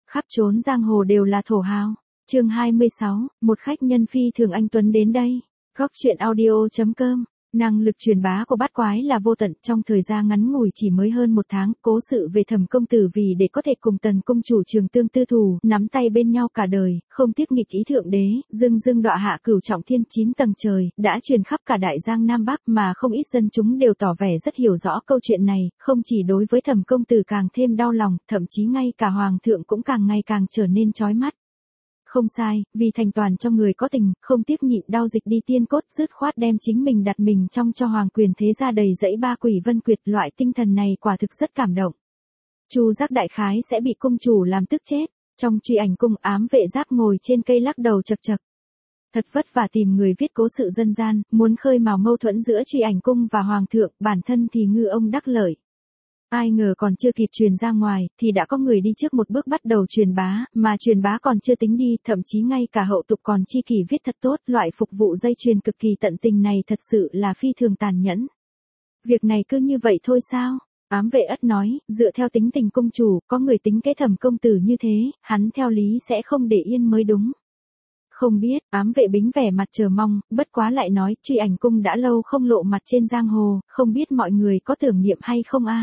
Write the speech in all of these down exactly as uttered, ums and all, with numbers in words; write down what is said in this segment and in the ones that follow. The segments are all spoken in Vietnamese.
khắp trốn giang hồ đều là thổ hào. Chương hai mươi sáu, một khách nhân phi thường anh tuấn đến đây. Góc truyện audio chấm com. Năng lực truyền bá của bát quái là vô tận, trong thời gian ngắn ngủi chỉ mới hơn một tháng, cố sự về Thẩm công tử vì để có thể cùng Tần công chủ trường tương tư thù, nắm tay bên nhau cả đời, không tiếc nghịch ý thượng đế, dưng dưng đọa hạ cửu trọng thiên chín tầng trời, đã truyền khắp cả đại giang Nam Bắc, mà không ít dân chúng đều tỏ vẻ rất hiểu rõ câu chuyện này, không chỉ đối với Thẩm công tử càng thêm đau lòng, thậm chí ngay cả hoàng thượng cũng càng ngày càng trở nên chói mắt. Không sai, vì thành toàn cho người có tình, không tiếc nhịn đau dịch đi tiên cốt, dứt khoát đem chính mình đặt mình trong cho hoàng quyền thế gia đầy dẫy ba quỷ vân quyệt, loại tinh thần này quả thực rất cảm động. Chu Giác đại khái sẽ bị cung chủ làm tức chết. Trong Truy Ảnh cung, ám vệ Giác ngồi trên cây lắc đầu chật chật. Thật vất vả tìm người viết cố sự dân gian, muốn khơi mào mâu thuẫn giữa Truy Ảnh cung và hoàng thượng, bản thân thì ngư ông đắc lợi. Ai ngờ còn chưa kịp truyền ra ngoài, thì đã có người đi trước một bước bắt đầu truyền bá, mà truyền bá còn chưa tính đi, thậm chí ngay cả hậu tục còn chi kỷ viết thật tốt, loại phục vụ dây chuyền cực kỳ tận tình này thật sự là phi thường tàn nhẫn. Việc này cứ như vậy thôi sao? Ám vệ Ất nói, dựa theo tính tình công chủ, có người tính kế Thẩm công tử như thế, hắn theo lý sẽ không để yên mới đúng. Không biết, ám vệ Bính vẻ mặt chờ mong, bất quá lại nói, Truy Ảnh cung đã lâu không lộ mặt trên giang hồ, không biết mọi người có tưởng niệm hay không a?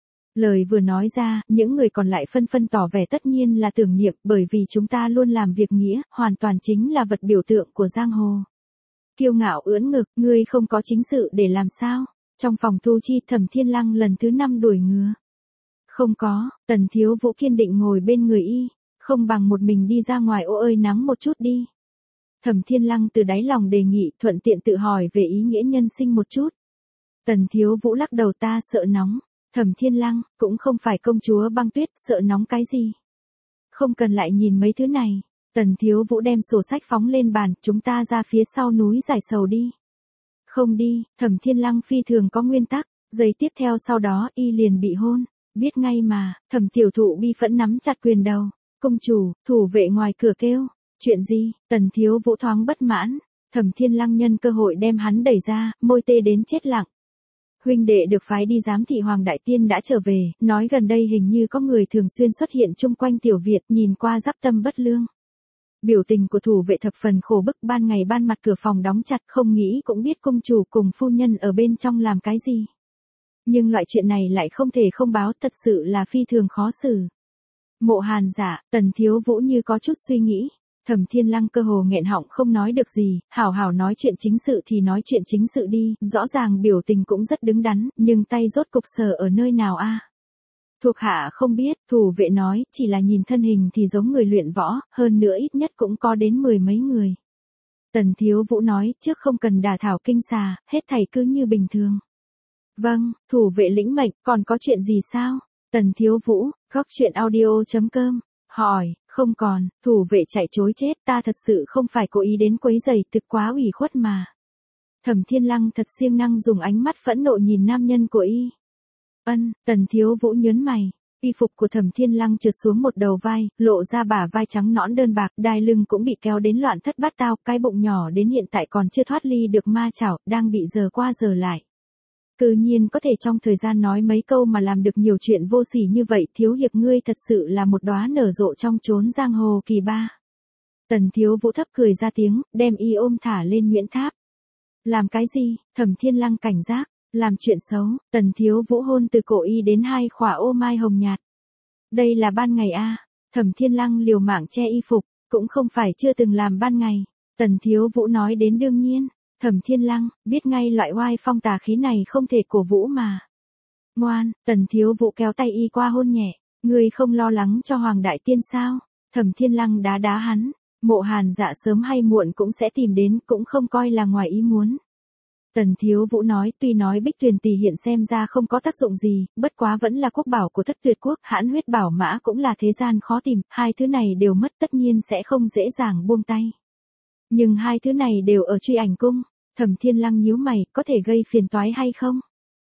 Lời vừa nói ra, những người còn lại phân phân tỏ vẻ tất nhiên là tưởng niệm, bởi vì chúng ta luôn làm việc nghĩa, hoàn toàn chính là vật biểu tượng của giang hồ. Kiêu ngạo ưỡn ngực, ngươi không có chính sự để làm sao? Trong phòng thu chi, Thẩm Thiên Lăng lần thứ năm đuổi ngựa. Không có, Tần Thiếu Vũ kiên định ngồi bên người y, không bằng một mình đi ra ngoài ô ơi nắng một chút đi. Thẩm Thiên Lăng từ đáy lòng đề nghị, thuận tiện tự hỏi về ý nghĩa nhân sinh một chút. Tần Thiếu Vũ lắc đầu, ta sợ nóng. Thẩm Thiên Lăng, cũng không phải công chúa băng tuyết, sợ nóng cái gì. Không cần lại nhìn mấy thứ này. Tần Thiếu Vũ đem sổ sách phóng lên bàn, chúng ta ra phía sau núi giải sầu đi. Không đi, Thẩm Thiên Lăng phi thường có nguyên tắc, giây tiếp theo sau đó y liền bị hôn. Biết ngay mà, Thẩm tiểu thụ bi phẫn nắm chặt quyền đầu. Công chủ, thủ vệ ngoài cửa kêu. Chuyện gì? Tần Thiếu Vũ thoáng bất mãn. Thẩm Thiên Lăng nhân cơ hội đem hắn đẩy ra, môi tê đến chết lặng. Huynh đệ được phái đi giám thị Hoàng Đại Tiên đã trở về, nói gần đây hình như có người thường xuyên xuất hiện chung quanh tiểu Việt, nhìn qua giáp tâm bất lương. Biểu tình của thủ vệ thập phần khổ bức, ban ngày ban mặt cửa phòng đóng chặt, không nghĩ cũng biết công chủ cùng phu nhân ở bên trong làm cái gì. Nhưng loại chuyện này lại không thể không báo, thật sự là phi thường khó xử. Mộ Hàn Dạ, Tần Thiếu Vũ như có chút suy nghĩ. Thẩm Thiên Lăng cơ hồ nghẹn họng không nói được gì, hảo hảo nói chuyện chính sự thì nói chuyện chính sự đi, rõ ràng biểu tình cũng rất đứng đắn, nhưng tay rốt cục sờ ở nơi nào a? Thuộc hạ không biết, thủ vệ nói, chỉ là nhìn thân hình thì giống người luyện võ, hơn nữa ít nhất cũng có đến mười mấy người. Tần Thiếu Vũ nói, trước không cần đả thảo kinh xà, hết thảy cứ như bình thường. Vâng, thủ vệ lĩnh mệnh, còn có chuyện gì sao? Tần Thiếu Vũ, góc truyện audio chấm com, hỏi. Không còn, thủ vệ chạy chối chết, ta thật sự không phải cố ý đến quấy rầy, thực quá ủy khuất mà. Thẩm Thiên Lăng thật siêng năng dùng ánh mắt phẫn nộ nhìn nam nhân của y. Ân, Tần Thiếu Vũ nhớn mày. Y phục của Thẩm Thiên Lăng trượt xuống một đầu vai, lộ ra bả vai trắng nõn đơn bạc, đai lưng cũng bị kéo đến loạn thất bát tao, cái bụng nhỏ đến hiện tại còn chưa thoát ly được ma chảo, đang bị giờ qua giờ lại. Cư nhiên có thể trong thời gian nói mấy câu mà làm được nhiều chuyện vô sỉ như vậy, Thiếu hiệp ngươi thật sự là một đóa nở rộ trong chốn giang hồ kỳ ba. Tần Thiếu Vũ thấp cười ra tiếng, đem y ôm thả lên Nguyễn Tháp. Làm cái gì? Thẩm Thiên Lăng cảnh giác, làm chuyện xấu. Tần Thiếu Vũ hôn từ cổ y đến hai khỏa ô mai hồng nhạt. Đây là ban ngày a? À? Thẩm Thiên Lăng liều mạng che y phục, cũng không phải chưa từng làm ban ngày. Tần Thiếu Vũ nói đến đương nhiên. Thẩm Thiên Lăng, biết ngay loại oai phong tà khí này không thể cổ vũ mà. Ngoan, Tần Thiếu Vũ kéo tay y qua hôn nhẹ, ngươi không lo lắng cho Hoàng Đại Tiên sao? Thẩm Thiên Lăng đá đá hắn, Mộ Hàn Dạ sớm hay muộn cũng sẽ tìm đến, cũng không coi là ngoài ý muốn. Tần Thiếu Vũ nói, tuy nói Bích Tuyền tỷ hiện xem ra không có tác dụng gì, bất quá vẫn là quốc bảo của Thất Tuyệt quốc, hãn huyết bảo mã cũng là thế gian khó tìm, hai thứ này đều mất tất nhiên sẽ không dễ dàng buông tay. Nhưng hai thứ này đều ở Truy Ảnh cung. Thẩm Thiên Lăng nhíu mày, có thể gây phiền toái hay không?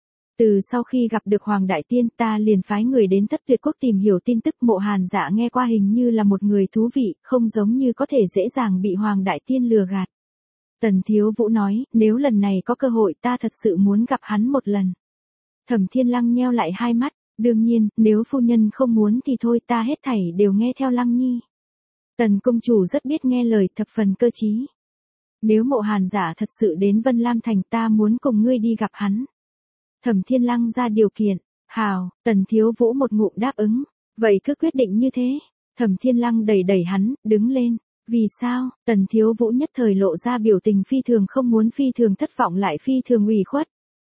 Từ sau khi gặp được Hoàng Đại Tiên, ta liền phái người đến Thất Tuyệt quốc tìm hiểu tin tức. Mộ Hàn Dạ nghe qua hình như là một người thú vị, không giống như có thể dễ dàng bị Hoàng Đại Tiên lừa gạt. Tần Thiếu Vũ nói, nếu lần này có cơ hội ta thật sự muốn gặp hắn một lần. Thẩm Thiên Lăng nheo lại hai mắt, Đương nhiên, nếu phu nhân không muốn thì thôi, ta hết thảy đều nghe theo Lăng Nhi. Tần công chủ rất biết nghe lời, thập phần cơ trí. Nếu Mộ Hàn Giả thật sự đến Vân Lam Thành, ta muốn cùng ngươi đi gặp hắn. Thẩm Thiên Lăng ra điều kiện. Hào, Tần Thiếu Vũ một ngụm đáp ứng. Vậy cứ quyết định như thế. Thẩm Thiên Lăng đẩy đẩy hắn, đứng lên. Vì sao? Tần Thiếu Vũ nhất thời lộ ra biểu tình phi thường không muốn, phi thường thất vọng lại phi thường ủy khuất.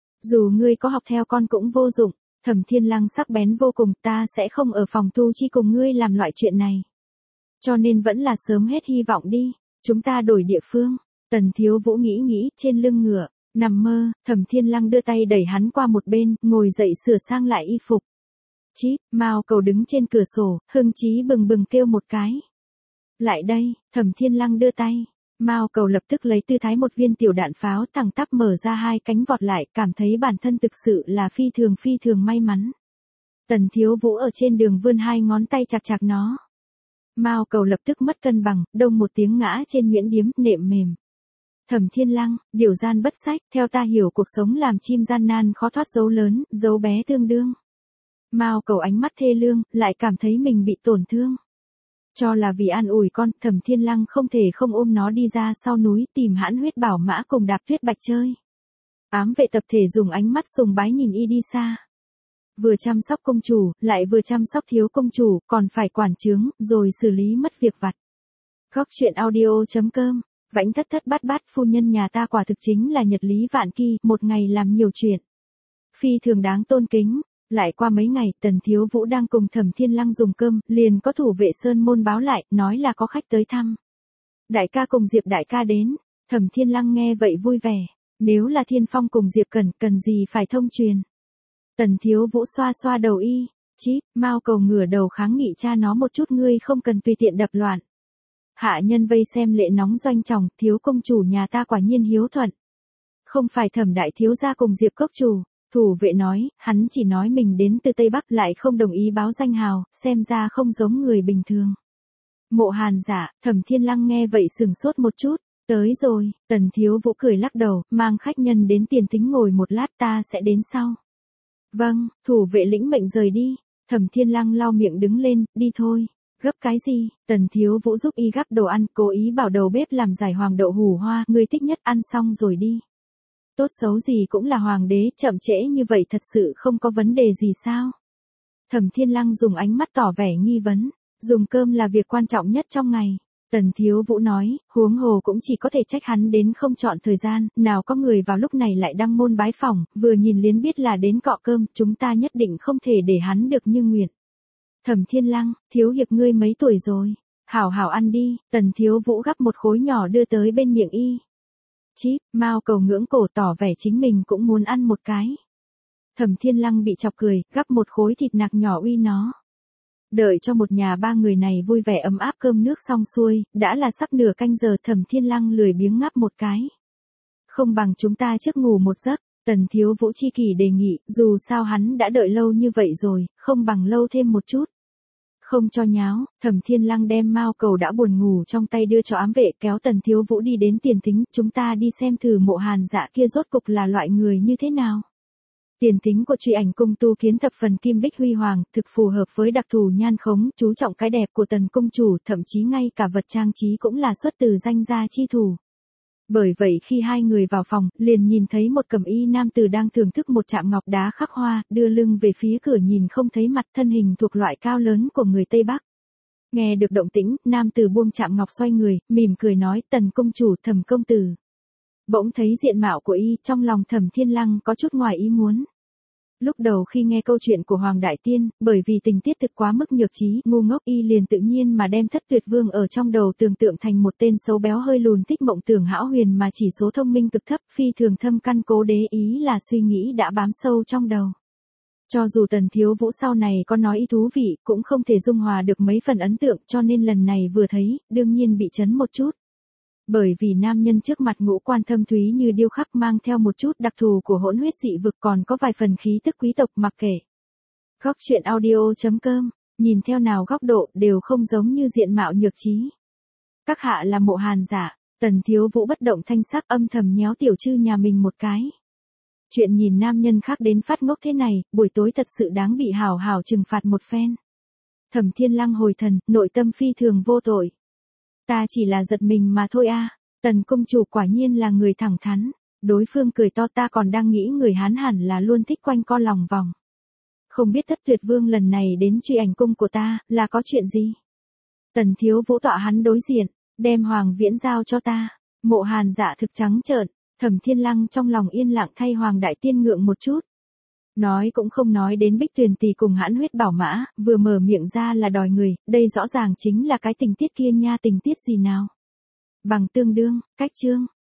Dù ngươi có học theo con cũng vô dụng. Thẩm Thiên Lăng sắc bén vô cùng, ta sẽ không ở phòng thu chi cùng ngươi làm loại chuyện này. Cho nên vẫn là sớm hết hy vọng đi. Chúng ta đổi địa phương. Tần Thiếu Vũ nghĩ nghĩ, trên lưng ngựa. Nằm mơ, Thẩm Thiên Lăng đưa tay đẩy hắn qua một bên, ngồi dậy sửa sang lại y phục. Chí, Mao Cầu đứng trên cửa sổ, hưng chí bừng bừng kêu một cái. Lại đây, Thẩm Thiên Lăng đưa tay. Mao Cầu lập tức lấy tư thái một viên tiểu đạn pháo, thẳng tắp mở ra hai cánh vọt lại, cảm thấy bản thân thực sự là phi thường phi thường may mắn. Tần Thiếu Vũ ở trên đường vươn hai ngón tay chạc chạc nó. Mao Cầu lập tức mất cân bằng, đông một tiếng ngã trên nhuyễn điếm, nệm mềm. Thẩm Thiên Lăng, điều gian bất sách, theo ta hiểu cuộc sống làm chim gian nan khó thoát dấu lớn, dấu bé tương đương. Mao Cầu ánh mắt thê lương, lại cảm thấy mình bị tổn thương. Cho là vì an ủi con, Thẩm Thiên Lăng không thể không ôm nó đi ra sau núi tìm Hãn Huyết Bảo Mã cùng Đạp Tuyết Bạch chơi. Ám vệ tập thể dùng ánh mắt sùng bái nhìn y đi xa. Vừa chăm sóc công chủ, lại vừa chăm sóc thiếu công chủ, còn phải quản chướng, rồi xử lý mất việc vặt. Góc truyện audio chấm com. Vãnh thất thất bát bát, phu nhân nhà ta quả thực chính là nhật lý vạn kỳ, một ngày làm nhiều chuyện. Phi thường đáng tôn kính. Lại qua mấy ngày, Tần Thiếu Vũ đang cùng Thẩm Thiên Lăng dùng cơm, liền có thủ vệ sơn môn báo lại, nói là có khách tới thăm. Đại ca cùng Diệp đại ca đến. Thẩm Thiên Lăng nghe vậy vui vẻ. Nếu là Thiên Phong cùng Diệp cần, cần gì phải thông truyền. Tần Thiếu Vũ xoa xoa đầu y. Chí, Mao Cầu ngửa đầu kháng nghị cha nó một chút, ngươi không cần tùy tiện đập loạn. Hạ nhân vây xem lệ nóng doanh tròng, thiếu công chủ nhà ta quả nhiên hiếu thuận. Không phải Thẩm đại thiếu gia cùng Diệp cốc chủ. Thủ vệ nói, hắn chỉ nói mình đến từ Tây Bắc, lại không đồng ý báo danh hào, xem ra không giống người bình thường. Mộ Hàn Giả, Thẩm Thiên Lăng nghe vậy sừng sốt một chút. Tới rồi, Tần Thiếu Vũ cười lắc đầu, mang khách nhân đến tiền tính ngồi một lát, ta sẽ đến sau. Vâng, thủ vệ lĩnh mệnh rời đi. Thẩm Thiên Lăng lau miệng đứng lên, đi thôi. Gấp cái gì? Tần Thiếu Vũ giúp y gắp đồ ăn, cố ý bảo đầu bếp làm giải hoàng đậu hủ hoa, người thích nhất, ăn xong rồi đi. Tốt xấu gì cũng là hoàng đế, chậm trễ như vậy thật sự không có vấn đề gì sao? Thẩm Thiên Lăng dùng ánh mắt tỏ vẻ nghi vấn. Dùng cơm là việc quan trọng nhất trong ngày. Tần Thiếu Vũ nói, huống hồ cũng chỉ có thể trách hắn đến không chọn thời gian, nào có người vào lúc này lại đăng môn bái phỏng, vừa nhìn liền biết là đến cọ cơm, chúng ta nhất định không thể để hắn được như nguyện. Thẩm Thiên Lăng, thiếu hiệp ngươi mấy tuổi rồi? Hảo hảo ăn đi. Tần Thiếu Vũ gắp một khối nhỏ đưa tới bên miệng y. Chí, Mao Cầu ngưỡng cổ tỏ vẻ chính mình cũng muốn ăn một cái. Thẩm Thiên Lăng bị chọc cười, gắp một khối thịt nạc nhỏ uy nó. Đợi cho một nhà ba người này vui vẻ ấm áp cơm nước xong xuôi, đã là sắp nửa canh giờ, Thẩm Thiên Lăng lười biếng ngáp một cái. Không bằng chúng ta trước ngủ một giấc, Tần Thiếu Vũ chi kỷ đề nghị, dù sao hắn đã đợi lâu như vậy rồi, không bằng lâu thêm một chút. Không cho nháo, Thẩm Thiên Lăng đem Mao Cầu đã buồn ngủ trong tay đưa cho ám vệ, kéo Tần Thiếu Vũ đi đến tiền tính, chúng ta đi xem thử Mộ Hàn Dạ kia rốt cục là loại người như thế nào. Tiền tính của Truy Ảnh cung tu kiến thập phần kim bích huy hoàng, thực phù hợp với đặc thù nhan khống, chú trọng cái đẹp của Tần công chủ, thậm chí ngay cả vật trang trí cũng là xuất từ danh gia chi thủ. Bởi vậy khi hai người vào phòng, liền nhìn thấy một cẩm y nam tử đang thưởng thức một chạm ngọc đá khắc hoa, đưa lưng về phía cửa nhìn không thấy mặt, thân hình thuộc loại cao lớn của người Tây Bắc. Nghe được động tĩnh, nam tử buông chạm ngọc xoay người, mỉm cười nói, Tần công chủ, Thẩm công tử. Bỗng thấy diện mạo của y, trong lòng Thẩm Thiên Lăng có chút ngoài ý muốn. Lúc đầu khi nghe câu chuyện của Hoàng Đại Tiên, bởi vì tình tiết thực quá mức nhược trí, ngu ngốc y liền tự nhiên mà đem Thất Tuyệt Vương ở trong đầu tưởng tượng thành một tên xấu béo hơi lùn thích mộng tưởng hão huyền mà chỉ số thông minh cực thấp, phi thường thâm căn cố đế, ý là suy nghĩ đã bám sâu trong đầu. Cho dù Tần Thiếu Vũ sau này có nói ý thú vị, cũng không thể dung hòa được mấy phần ấn tượng, cho nên lần này vừa thấy, đương nhiên bị chấn một chút. Bởi vì nam nhân trước mặt ngũ quan thâm thúy như điêu khắc, mang theo một chút đặc thù của hỗn huyết dị vực, còn có vài phần khí tức quý tộc, mặc kệ. Góc truyện audio chấm com, nhìn theo nào góc độ đều không giống như diện mạo nhược trí. Các hạ là Mộ Hàn Giả. Tần Thiếu Vũ bất động thanh sắc, âm thầm nhéo tiểu trư nhà mình một cái. Chuyện nhìn nam nhân khác đến phát ngốc thế này, buổi tối thật sự đáng bị hảo hảo trừng phạt một phen. Thẩm Thiên Lăng hồi thần, nội tâm phi thường vô tội. Ta chỉ là giật mình mà thôi a. Tần công chủ quả nhiên là người thẳng thắn. Đối phương cười to, ta còn đang nghĩ người Hán hẳn là luôn thích quanh co lòng vòng. Không biết Thất Tuyệt Vương lần này đến truy ảnh cung của ta, là có chuyện gì? Tần thiếu vũ tọa hắn đối diện, đem Hoàng Viễn giao cho ta. Mộ Hàn dạ thực trắng trợn, Thẩm Thiên Lăng trong lòng yên lặng thay Hoàng đại tiên ngượng một chút. Nói cũng không nói đến Bích Tuyền tỷ cùng Hãn Huyết Bảo Mã, vừa mở miệng ra là đòi người, đây rõ ràng chính là cái tình tiết kia nha, tình tiết gì nào? Bằng tương đương, cách chương.